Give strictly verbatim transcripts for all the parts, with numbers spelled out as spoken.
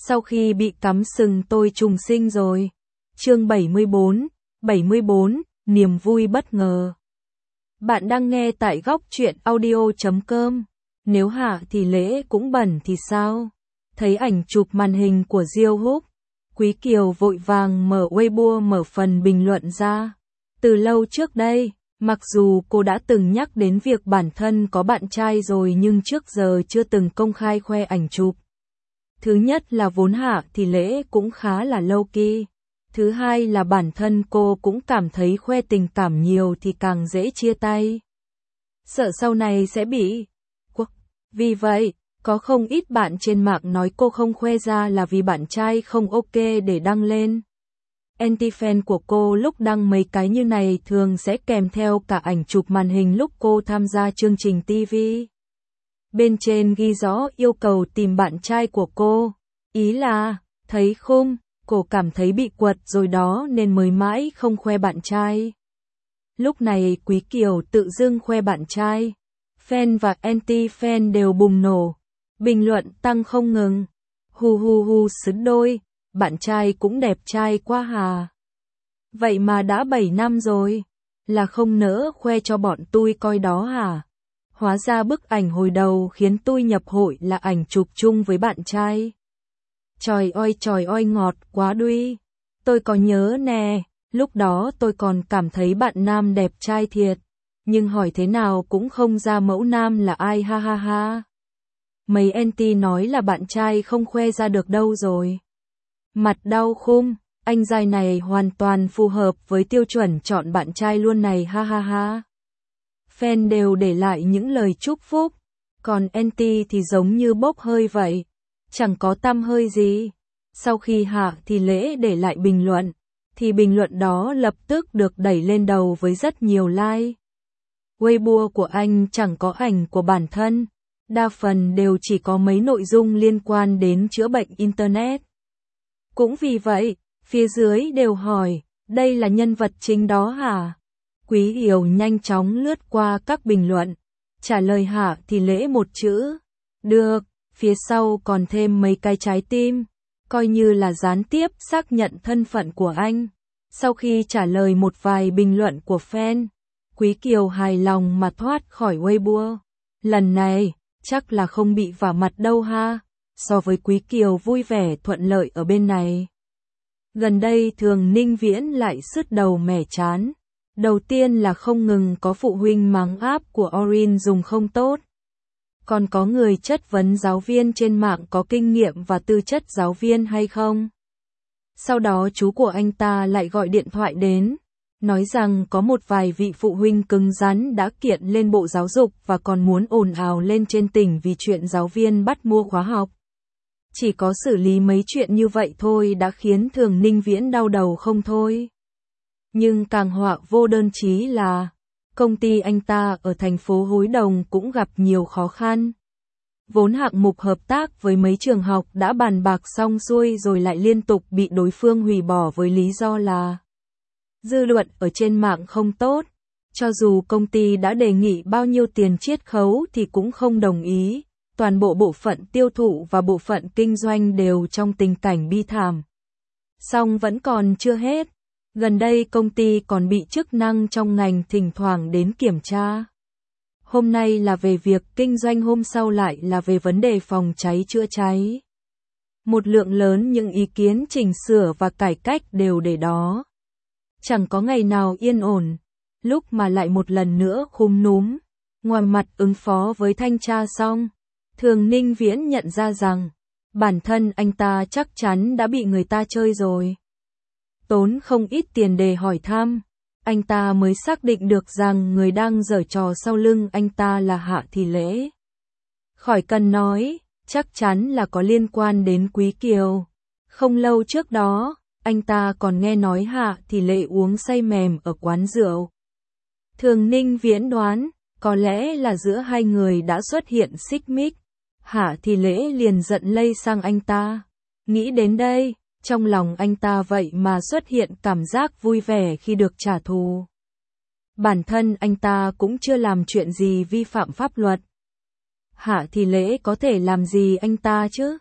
Sau khi bị cắm sừng tôi trùng sinh rồi. Chương bảy mươi bốn, bảy mươi bốn, niềm vui bất ngờ. Bạn đang nghe tại góc truyện audio chấm com. Nếu Hạ Thị Lễ cũng bẩn thì sao? Thấy ảnh chụp màn hình của Diêu Húc, Quý Kiều vội vàng mở Weibo mở phần bình luận ra. Từ lâu trước đây, mặc dù cô đã từng nhắc đến việc bản thân có bạn trai rồi nhưng trước giờ chưa từng công khai khoe ảnh chụp. Thứ nhất là vốn Hạ Thị Lễ cũng khá là low key. Thứ hai là bản thân cô cũng cảm thấy khoe tình cảm nhiều thì càng dễ chia tay. Sợ sau này sẽ bị quắc. Vì vậy, có không ít bạn trên mạng nói cô không khoe ra là vì bạn trai không ok để đăng lên. Anti-fan của cô lúc đăng mấy cái như này thường sẽ kèm theo cả ảnh chụp màn hình lúc cô tham gia chương trình ti vi. Bên trên ghi rõ yêu cầu tìm bạn trai của cô. Ý là, thấy không, cô cảm thấy bị quật rồi đó nên mới mãi không khoe bạn trai. Lúc này Quý Kiều tự dưng khoe bạn trai. Fan và anti-fan đều bùng nổ. Bình luận tăng không ngừng. Hu hu hu xứng đôi, bạn trai cũng đẹp trai quá hà. Vậy mà đã bảy năm rồi, là không nỡ khoe cho bọn tôi coi đó hả? Hóa ra bức ảnh hồi đầu khiến tôi nhập hội là ảnh chụp chung với bạn trai. Trời ơi trời ơi ngọt quá đuôi. Tôi có nhớ nè, lúc đó tôi còn cảm thấy bạn nam đẹp trai thiệt. Nhưng hỏi thế nào cũng không ra mẫu nam là ai ha ha ha. Mấy anti nói là bạn trai không khoe ra được đâu rồi. Mặt đau khum, anh giai này hoàn toàn phù hợp với tiêu chuẩn chọn bạn trai luôn này ha ha ha. Fan đều để lại những lời chúc phúc, còn anti thì giống như bốc hơi vậy, chẳng có tăm hơi gì. Sau khi Hạ Thị Lễ để lại bình luận, thì bình luận đó lập tức được đẩy lên đầu với rất nhiều like. Weibo của anh chẳng có ảnh của bản thân, đa phần đều chỉ có mấy nội dung liên quan đến chữa bệnh Internet. Cũng vì vậy, phía dưới đều hỏi, đây là nhân vật chính đó hả? Quý Kiều nhanh chóng lướt qua các bình luận, trả lời Hạ Thị Lễ một chữ, được, phía sau còn thêm mấy cái trái tim, coi như là gián tiếp xác nhận thân phận của anh. Sau khi trả lời một vài bình luận của fan, Quý Kiều hài lòng mà thoát khỏi Weibo. Lần này, chắc là không bị vả mặt đâu ha, so với Quý Kiều vui vẻ thuận lợi ở bên này. Gần đây Thường Ninh Viễn lại sứt đầu mẻ chán. Đầu tiên là không ngừng có phụ huynh mắng app của Orin dùng không tốt. Còn có người chất vấn giáo viên trên mạng có kinh nghiệm và tư chất giáo viên hay không. Sau đó chú của anh ta lại gọi điện thoại đến, nói rằng có một vài vị phụ huynh cứng rắn đã kiện lên Bộ Giáo dục và còn muốn ồn ào lên trên tỉnh vì chuyện giáo viên bắt mua khóa học. Chỉ có xử lý mấy chuyện như vậy thôi đã khiến Thường Ninh Viễn đau đầu không thôi. Nhưng càng họa vô đơn chí là, công ty anh ta ở thành phố Hối Đồng cũng gặp nhiều khó khăn. Vốn hạng mục hợp tác với mấy trường học đã bàn bạc xong xuôi rồi lại liên tục bị đối phương hủy bỏ với lý do là dư luận ở trên mạng không tốt. Cho dù công ty đã đề nghị bao nhiêu tiền chiết khấu thì cũng không đồng ý. Toàn bộ bộ phận tiêu thụ và bộ phận kinh doanh đều trong tình cảnh bi thảm. Song vẫn còn chưa hết. Gần đây công ty còn bị chức năng trong ngành thỉnh thoảng đến kiểm tra. Hôm nay là về việc kinh doanh, hôm sau lại là về vấn đề phòng cháy chữa cháy. Một lượng lớn những ý kiến chỉnh sửa và cải cách đều để đó. Chẳng có ngày nào yên ổn, lúc mà lại một lần nữa khúm núm. Ngoài mặt ứng phó với thanh tra xong, Thường Ninh Viễn nhận ra rằng, bản thân anh ta chắc chắn đã bị người ta chơi rồi. Tốn không ít tiền để hỏi thăm, anh ta mới xác định được rằng người đang giở trò sau lưng anh ta là Hạ Thị Lễ. Khỏi cần nói, chắc chắn là có liên quan đến Quý Kiều. Không lâu trước đó, anh ta còn nghe nói Hạ Thị Lễ uống say mềm ở quán rượu. Thường Ninh Viễn đoán, có lẽ là giữa hai người đã xuất hiện xích mích. Hạ Thị Lễ liền giận lây sang anh ta. Nghĩ đến đây, trong lòng anh ta vậy mà xuất hiện cảm giác vui vẻ khi được trả thù. Bản thân anh ta cũng chưa làm chuyện gì vi phạm pháp luật. Hạ Thị Lễ có thể làm gì anh ta chứ?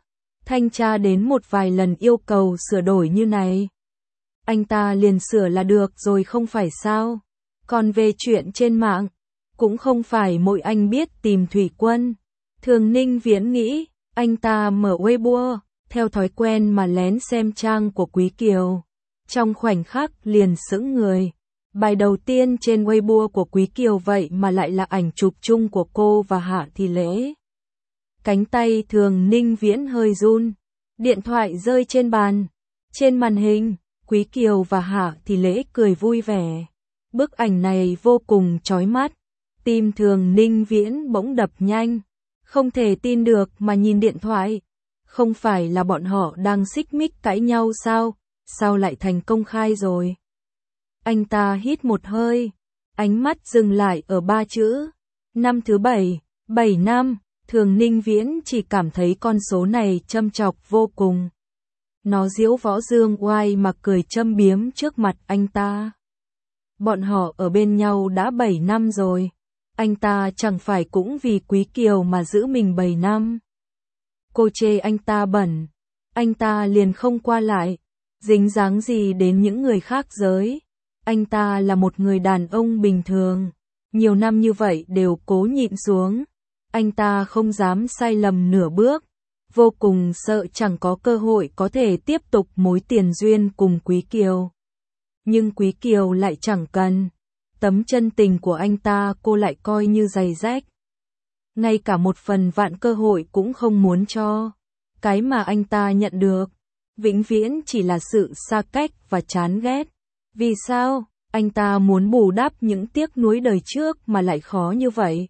thanh tra đến một vài lần yêu cầu sửa đổi như này. Anh ta liền sửa là được rồi không phải sao. Còn về chuyện trên mạng, cũng không phải mỗi anh biết tìm Thủy Quân. Thường Ninh Viễn nghĩ, anh ta mở Weibo, theo thói quen mà lén xem trang của Quý Kiều. Trong khoảnh khắc liền sững người. Bài đầu tiên trên Weibo của Quý Kiều vậy mà lại là ảnh chụp chung của cô và Hạ Thị Lễ. Cánh tay Thường Ninh Viễn hơi run. Điện thoại rơi trên bàn. Trên màn hình, Quý Kiều và Hạ Thị Lễ cười vui vẻ. Bức ảnh này vô cùng chói mắt. Tim Thường Ninh Viễn bỗng đập nhanh. Không thể tin được mà nhìn điện thoại. Không phải là bọn họ đang xích mích cãi nhau sao? Sao lại thành công khai rồi? Anh ta hít một hơi. Ánh mắt dừng lại ở ba chữ. Năm thứ bảy, bảy năm. Thường Ninh Viễn chỉ cảm thấy con số này châm chọc vô cùng. Nó diễu võ dương oai mà cười châm biếm trước mặt anh ta. Bọn họ ở bên nhau đã bảy năm rồi. Anh ta chẳng phải cũng vì Quý Kiều mà giữ mình bảy năm. Cô chê anh ta bẩn. Anh ta liền không qua lại. Dính dáng gì đến những người khác giới. Anh ta là một người đàn ông bình thường. Nhiều năm như vậy đều cố nhịn xuống. Anh ta không dám sai lầm nửa bước. Vô cùng sợ chẳng có cơ hội có thể tiếp tục mối tiền duyên cùng Quý Kiều. Nhưng Quý Kiều lại chẳng cần. Tấm chân tình của anh ta cô lại coi như giày rách. Ngay cả một phần vạn cơ hội cũng không muốn cho. Cái mà anh ta nhận được, vĩnh viễn chỉ là sự xa cách và chán ghét. Vì sao, anh ta muốn bù đắp những tiếc nuối đời trước mà lại khó như vậy?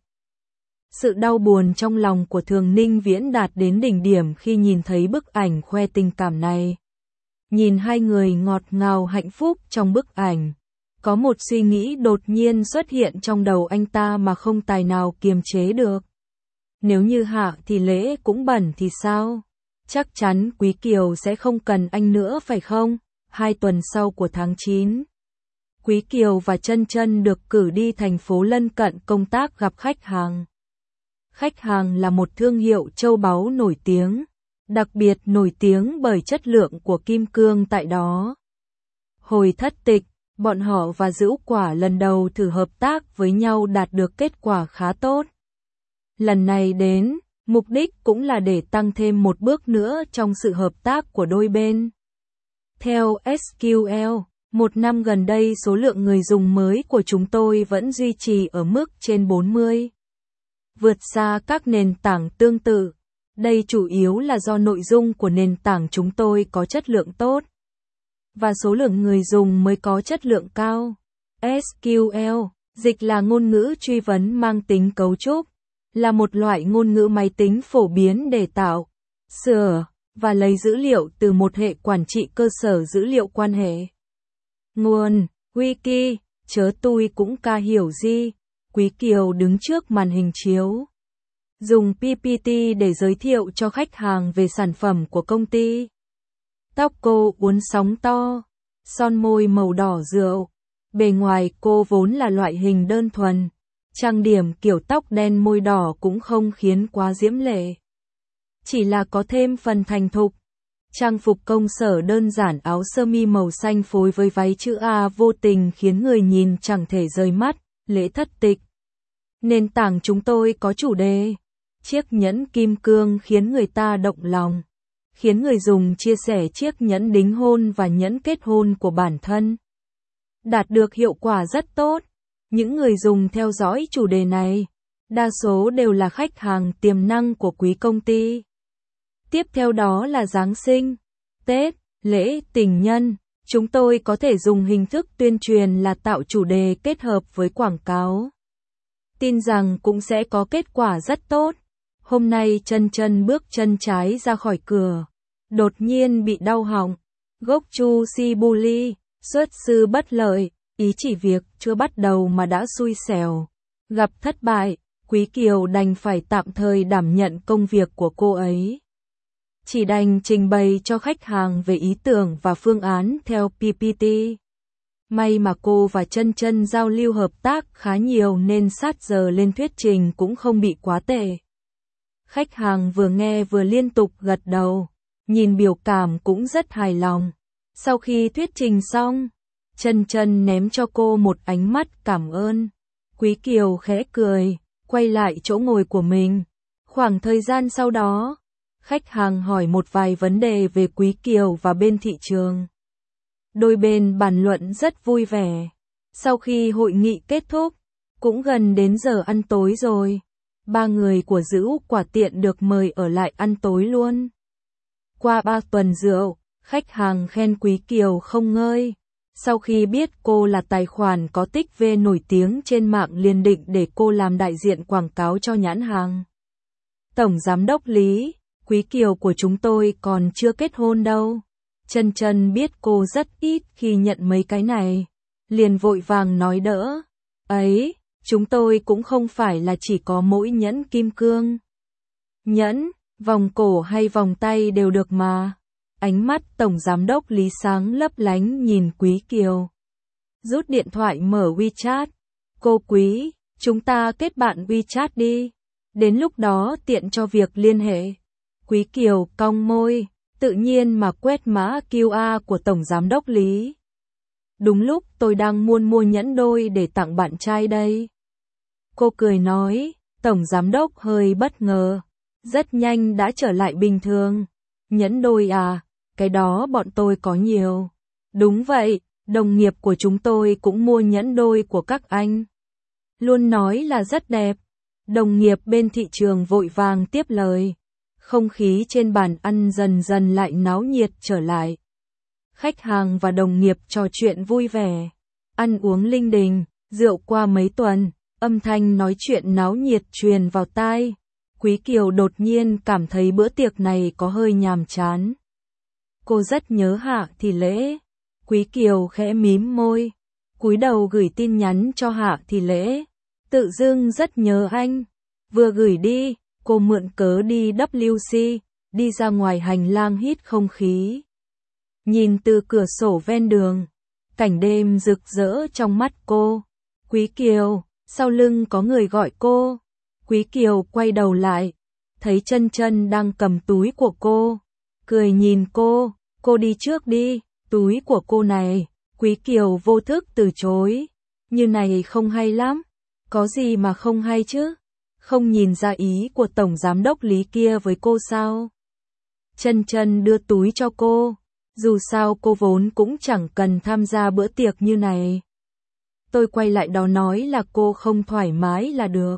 Sự đau buồn trong lòng của Thường Ninh Viễn đạt đến đỉnh điểm khi nhìn thấy bức ảnh khoe tình cảm này. Nhìn hai người ngọt ngào hạnh phúc trong bức ảnh. Có một suy nghĩ đột nhiên xuất hiện trong đầu anh ta mà không tài nào kiềm chế được. Nếu như Hạ Thị Lễ cũng bẩn thì sao? Chắc chắn Quý Kiều sẽ không cần anh nữa phải không? Hai tuần sau của tháng chín, Quý Kiều và Chân Chân được cử đi thành phố lân cận công tác gặp khách hàng. Khách hàng là một thương hiệu châu báu nổi tiếng, đặc biệt nổi tiếng bởi chất lượng của kim cương tại đó. Hồi thất tịch, bọn họ và Dữu Quả lần đầu thử hợp tác với nhau đạt được kết quả khá tốt. Lần này đến, mục đích cũng là để tăng thêm một bước nữa trong sự hợp tác của đôi bên. Theo ét quy lờ, một năm gần đây số lượng người dùng mới của chúng tôi vẫn duy trì ở mức trên bốn mươi. Vượt xa các nền tảng tương tự. Đây chủ yếu là do nội dung của nền tảng chúng tôi có chất lượng tốt. Và số lượng người dùng mới có chất lượng cao. ét quy lờ, dịch là ngôn ngữ truy vấn mang tính cấu trúc, là một loại ngôn ngữ máy tính phổ biến để tạo, sửa, và lấy dữ liệu từ một hệ quản trị cơ sở dữ liệu quan hệ. Nguồn, Wiki, chớ tôi cũng ca hiểu gì. Quý Kiều đứng trước màn hình chiếu. Dùng pê pê tê để giới thiệu cho khách hàng về sản phẩm của công ty. Tóc cô uốn sóng to, son môi màu đỏ rượu. Bề ngoài cô vốn là loại hình đơn thuần. Trang điểm kiểu tóc đen môi đỏ cũng không khiến quá diễm lệ. Chỉ là có thêm phần thành thục. Trang phục công sở đơn giản áo sơ mi màu xanh phối với váy chữ A vô tình khiến người nhìn chẳng thể rời mắt. Lễ thất tịch. Nền tảng chúng tôi có chủ đề. Chiếc nhẫn kim cương khiến người ta động lòng. Khiến người dùng chia sẻ chiếc nhẫn đính hôn và nhẫn kết hôn của bản thân. Đạt được hiệu quả rất tốt. Những người dùng theo dõi chủ đề này, đa số đều là khách hàng tiềm năng của quý công ty. Tiếp theo đó là Giáng sinh, Tết, lễ tình nhân. Chúng tôi có thể dùng hình thức tuyên truyền là tạo chủ đề kết hợp với quảng cáo. Tin rằng cũng sẽ có kết quả rất tốt. Hôm nay Chân Chân bước chân trái ra khỏi cửa. Đột nhiên bị đau họng. Gốc chu si bully, xuất sư bất lợi. Ý chỉ việc chưa bắt đầu mà đã xui xẻo. Gặp thất bại, Quý Kiều đành phải tạm thời đảm nhận công việc của cô ấy. Chỉ đành trình bày cho khách hàng về ý tưởng và phương án theo pê pê tê. May mà cô và Chân Chân giao lưu hợp tác khá nhiều nên sát giờ lên thuyết trình cũng không bị quá tệ. Khách hàng vừa nghe vừa liên tục gật đầu. nhìn biểu cảm cũng rất hài lòng. Sau khi thuyết trình xong, Chân Chân ném cho cô một ánh mắt cảm ơn. Quý Kiều khẽ cười, quay lại chỗ ngồi của mình. Khoảng thời gian sau đó, khách hàng hỏi một vài vấn đề về Quý Kiều và bên thị trường. Đôi bên bàn luận rất vui vẻ. Sau khi hội nghị kết thúc, cũng gần đến giờ ăn tối rồi. Ba người của Dữ Quả Tiện được mời ở lại ăn tối luôn. Qua ba tuần rượu, khách hàng khen Quý Kiều không ngơi. Sau khi biết cô là tài khoản có tích vê nổi tiếng trên mạng liền định để cô làm đại diện quảng cáo cho nhãn hàng. Tổng Giám đốc Lý, Quý Kiều của chúng tôi còn chưa kết hôn đâu. Chân Chân biết cô rất ít khi nhận mấy cái này. Liền vội vàng nói đỡ. Ấy, chúng tôi cũng không phải là chỉ có mỗi nhẫn kim cương. Nhẫn, vòng cổ hay vòng tay đều được mà. Ánh mắt Tổng Giám đốc Lý sáng lấp lánh nhìn Quý Kiều. Rút điện thoại mở WeChat. Cô Quý, chúng ta kết bạn WeChat đi. Đến lúc đó tiện cho việc liên hệ. Quý Kiều cong môi, tự nhiên mà quét mã quy rờ của Tổng Giám đốc Lý. Đúng lúc tôi đang muốn mua nhẫn đôi để tặng bạn trai đây. Cô cười nói, Tổng Giám đốc hơi bất ngờ. Rất nhanh đã trở lại bình thường. Nhẫn đôi à, cái đó bọn tôi có nhiều. Đúng vậy, đồng nghiệp của chúng tôi cũng mua nhẫn đôi của các anh. Luôn nói là rất đẹp. Đồng nghiệp bên thị trường vội vàng tiếp lời. Không khí trên bàn ăn dần dần lại náo nhiệt trở lại. Khách hàng và đồng nghiệp trò chuyện vui vẻ. Ăn uống linh đình, rượu qua mấy tuần, âm thanh nói chuyện náo nhiệt truyền vào tai. Quý Kiều đột nhiên cảm thấy bữa tiệc này có hơi nhàm chán. Cô rất nhớ Hạ Thị Lễ. Quý Kiều khẽ mím môi, cúi đầu gửi tin nhắn cho Hạ Thị Lễ. Tự dưng rất nhớ anh. Vừa gửi đi, cô mượn cớ đi vê kép xê, đi ra ngoài hành lang hít không khí. Nhìn từ cửa sổ ven đường, cảnh đêm rực rỡ trong mắt cô. Quý Kiều, sau lưng có người gọi cô. Quý Kiều quay đầu lại, thấy Chân Chân đang cầm túi của cô. Cười nhìn cô, cô đi trước đi, túi của cô này. Quý Kiều vô thức từ chối. Như này không hay lắm. Có gì mà không hay chứ? Không nhìn ra ý của Tổng Giám đốc Lý kia với cô sao? Chân Chân đưa túi cho cô. Dù sao cô vốn cũng chẳng cần tham gia bữa tiệc như này. Tôi quay lại đó nói là cô không thoải mái là được.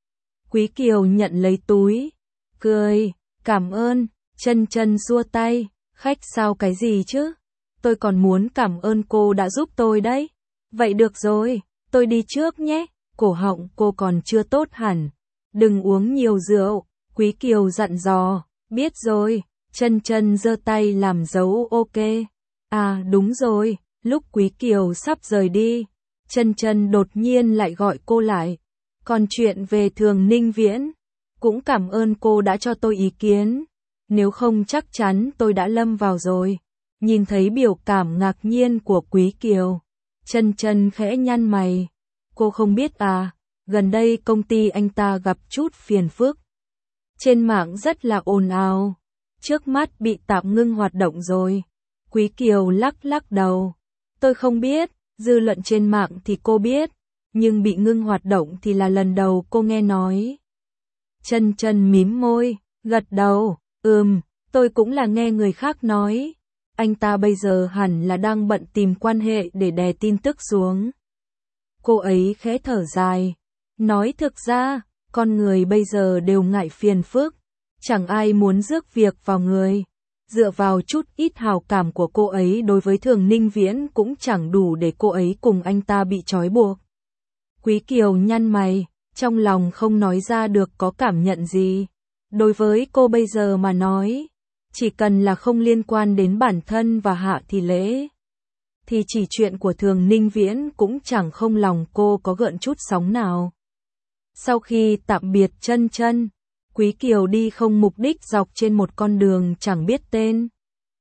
Quý Kiều nhận lấy túi. Cười, cảm ơn. Chân Chân xua tay. Khách sao cái gì chứ? Tôi còn muốn cảm ơn cô đã giúp tôi đấy. Vậy được rồi, tôi đi trước nhé. Cổ họng cô còn chưa tốt hẳn. Đừng uống nhiều rượu. Quý Kiều dặn dò. Biết rồi. Chân Chân giơ tay làm dấu ok. À đúng rồi, lúc Quý Kiều sắp rời đi, Chân Chân đột nhiên lại gọi cô lại. Còn chuyện về Thường Ninh Viễn, cũng cảm ơn cô đã cho tôi ý kiến. Nếu không chắc chắn tôi đã lâm vào rồi. Nhìn thấy biểu cảm ngạc nhiên của Quý Kiều, Chân Chân khẽ nhăn mày. Cô không biết à, gần đây công ty anh ta gặp chút phiền phức. Trên mạng rất là ồn ào. Trước mắt bị tạm ngưng hoạt động rồi. Quý Kiều lắc lắc đầu. Tôi không biết, dư luận trên mạng thì cô biết, nhưng bị ngưng hoạt động thì là lần đầu cô nghe nói. Chân Chân mím môi, gật đầu, ừm, tôi cũng là nghe người khác nói. Anh ta bây giờ hẳn là đang bận tìm quan hệ để đè tin tức xuống. Cô ấy khẽ thở dài, nói thực ra, con người bây giờ đều ngại phiền phức. Chẳng ai muốn rước việc vào người. Dựa vào chút ít hào cảm của cô ấy đối với Thường Ninh Viễn cũng chẳng đủ để cô ấy cùng anh ta bị trói buộc. Quý Kiều nhăn mày, trong lòng không nói ra được có cảm nhận gì. Đối với cô bây giờ mà nói, chỉ cần là không liên quan đến bản thân và Hạ Thị Lễ, thì chỉ chuyện của Thường Ninh Viễn cũng chẳng không lòng cô có gợn chút sóng nào. Sau khi tạm biệt Chân Chân, Quý Kiều đi không mục đích dọc trên một con đường chẳng biết tên.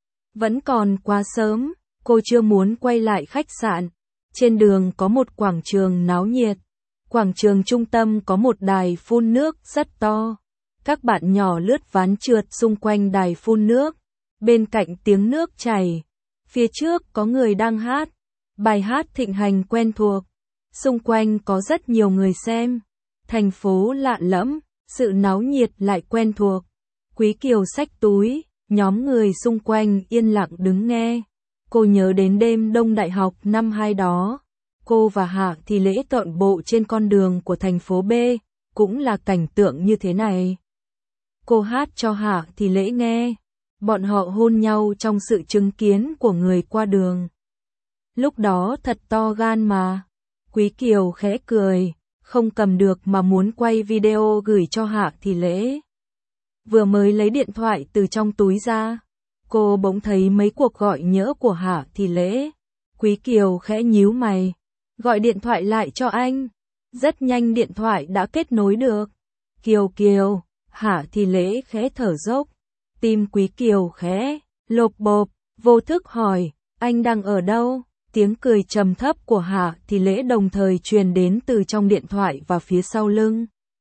Vẫn còn quá sớm, cô chưa muốn quay lại khách sạn. Trên đường có một quảng trường náo nhiệt. Quảng trường trung tâm có một đài phun nước rất to. Các bạn nhỏ lướt ván trượt xung quanh đài phun nước. Bên cạnh tiếng nước chảy, phía trước có người đang hát. Bài hát thịnh hành quen thuộc. Xung quanh có rất nhiều người xem. Thành phố lạ lẫm, sự náo nhiệt lại quen thuộc. Quý Kiều xách túi, nhóm người xung quanh yên lặng đứng nghe. Cô nhớ đến đêm đông đại học năm hai đó. Cô và Hạ Thị Lễ tộn bộ trên con đường của thành phố B, cũng là cảnh tượng như thế này. Cô hát cho Hạ Thị Lễ nghe. Bọn họ hôn nhau trong sự chứng kiến của người qua đường. Lúc đó thật to gan mà. Quý Kiều khẽ cười, không cầm được mà muốn quay video gửi cho Hạ Thị Lễ. Vừa mới lấy điện thoại từ trong túi ra, cô bỗng thấy mấy cuộc gọi nhỡ của Hạ Thị Lễ. Quý Kiều khẽ nhíu mày, gọi điện thoại lại cho anh. Rất nhanh điện thoại đã kết nối được. Kiều Kiều, Hạ Thị Lễ khẽ thở dốc. Tim Quý Kiều khẽ lộp bộp, vô thức hỏi, anh đang ở đâu? Tiếng cười trầm thấp của Hạ Thị Lễ đồng thời truyền đến từ trong điện thoại và phía sau lưng.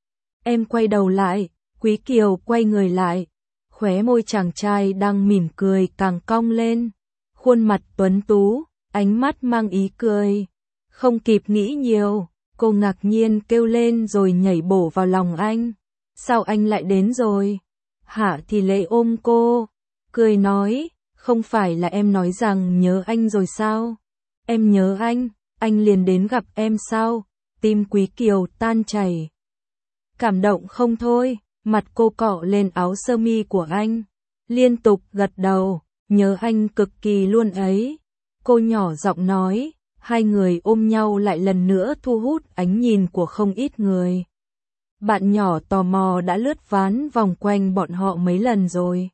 Em quay đầu lại, Quý Kiều quay người lại. Khóe môi chàng trai đang mỉm cười càng cong lên. Khuôn mặt tuấn tú, ánh mắt mang ý cười. Không kịp nghĩ nhiều, cô ngạc nhiên kêu lên rồi nhảy bổ vào lòng anh. Sao anh lại đến rồi? Hạ Thị Lễ ôm cô, cười nói, không phải là em nói rằng nhớ anh rồi sao? Em nhớ anh, anh liền đến gặp em sao? Tim Quý Kiều tan chảy. Cảm động không thôi, mặt cô cọ lên áo sơ mi của anh. Liên tục gật đầu, nhớ anh cực kỳ luôn ấy. Cô nhỏ giọng nói, hai người ôm nhau lại lần nữa thu hút ánh nhìn của không ít người. Bạn nhỏ tò mò đã lướt ván vòng quanh bọn họ mấy lần rồi.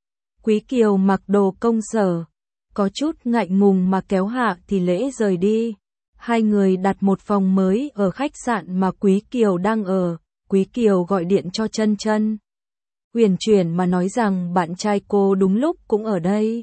Quý Kiều mặc đồ công sở, có chút ngại ngùng mà kéo Hạ Thị Lễ rời đi. Hai người đặt một phòng mới ở khách sạn mà Quý Kiều đang ở. Quý Kiều gọi điện cho Chân Chân, uyển chuyển mà nói rằng bạn trai cô đúng lúc cũng ở đây.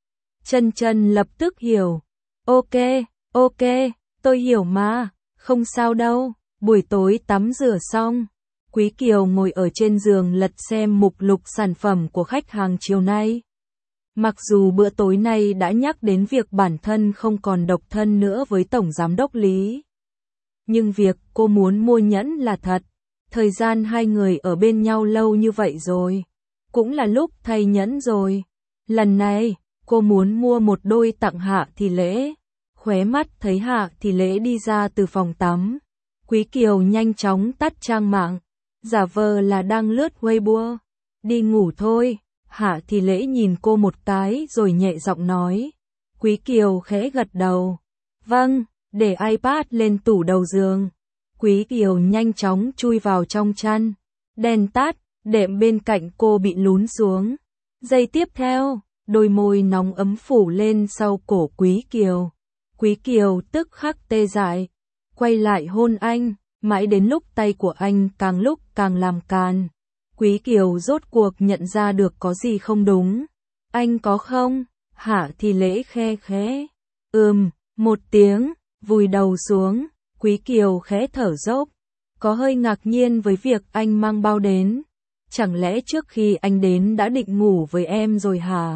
Chân Chân lập tức hiểu. Ok, ok, tôi hiểu mà, không sao đâu. Buổi tối tắm rửa xong, Quý Kiều ngồi ở trên giường lật xem mục lục sản phẩm của khách hàng chiều nay. Mặc dù bữa tối nay đã nhắc đến việc bản thân không còn độc thân nữa với Tổng Giám đốc Lý. Nhưng việc cô muốn mua nhẫn là thật. Thời gian hai người ở bên nhau lâu như vậy rồi. Cũng là lúc thay nhẫn rồi. Lần này, cô muốn mua một đôi tặng Hạ Thị Lễ. Khóe mắt thấy Hạ Thị Lễ đi ra từ phòng tắm. Quý Kiều nhanh chóng tắt trang mạng. Giả vờ là đang lướt Weibo. Đi ngủ thôi. Hạ Thị Lễ nhìn cô một cái rồi nhẹ giọng nói. Quý Kiều khẽ gật đầu. Vâng, để iPad lên tủ đầu giường. Quý Kiều nhanh chóng chui vào trong chăn. Đèn tắt, đệm bên cạnh cô bị lún xuống. Giây tiếp theo, đôi môi nóng ấm phủ lên sau cổ Quý Kiều. Quý Kiều tức khắc tê dại. Quay lại hôn anh, mãi đến lúc tay của anh càng lúc càng làm càn. Quý Kiều rốt cuộc nhận ra được có gì không đúng. Anh có không? Hạ Thị Lễ khe khẽ. Ừm, một tiếng, vùi đầu xuống. Quý Kiều khẽ thở dốc. Có hơi ngạc nhiên với việc anh mang bao đến. Chẳng lẽ trước khi anh đến đã định ngủ với em rồi hả?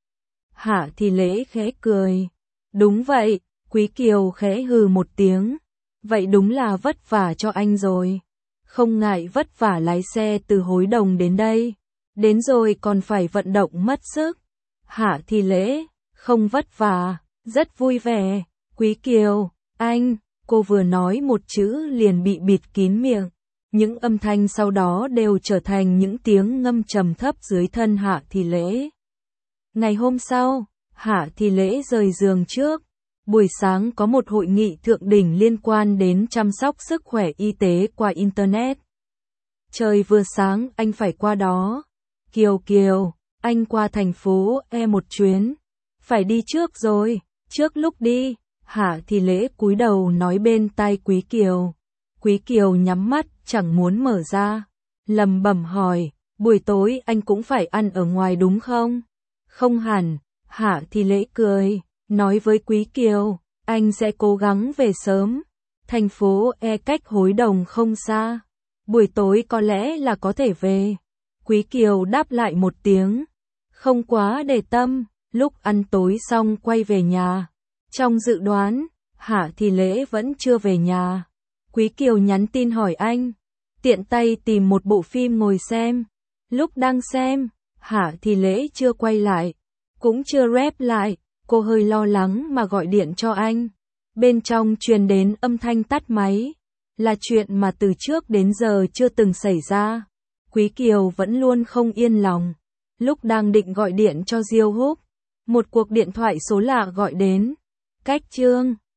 Hạ Thị Lễ khẽ cười. Đúng vậy, Quý Kiều khẽ hừ một tiếng. Vậy đúng là vất vả cho anh rồi. Không ngại vất vả lái xe từ Hối Đồng đến đây. Đến rồi còn phải vận động mất sức. Hạ Thị Lễ, không vất vả, rất vui vẻ. Quý Kiều, anh, cô vừa nói một chữ liền bị bịt kín miệng. Những âm thanh sau đó đều trở thành những tiếng ngâm trầm thấp dưới thân Hạ Thị Lễ. Ngày hôm sau, Hạ Thị Lễ rời giường trước. Buổi sáng có một hội nghị thượng đỉnh liên quan đến chăm sóc sức khỏe y tế qua Internet. Trời vừa sáng anh phải qua đó. Kiều Kiều, anh qua thành phố E một chuyến. Phải đi trước rồi, trước lúc đi. Hạ Thị Lễ cúi đầu nói bên tai Quý Kiều. Quý Kiều nhắm mắt chẳng muốn mở ra. Lẩm bẩm hỏi, buổi tối anh cũng phải ăn ở ngoài đúng không? Không hẳn, Hạ Thị Lễ cười. Nói với Quý Kiều, anh sẽ cố gắng về sớm. Thành phố E cách Hối Đồng không xa. Buổi tối có lẽ là có thể về. Quý Kiều đáp lại một tiếng. không quá để tâm, lúc ăn tối xong quay về nhà. Trong dự đoán, Hạ Thì Lễ vẫn chưa về nhà. Quý Kiều nhắn tin hỏi anh, tiện tay tìm một bộ phim ngồi xem. Lúc đang xem, Hạ Thì Lễ chưa quay lại, cũng chưa rep lại, cô hơi lo lắng mà gọi điện cho anh. Bên trong truyền đến âm thanh tắt máy, là chuyện mà từ trước đến giờ chưa từng xảy ra. Quý Kiều vẫn luôn không yên lòng. Lúc đang định gọi điện cho Diêu Húc, một cuộc điện thoại số lạ gọi đến. Cách Trương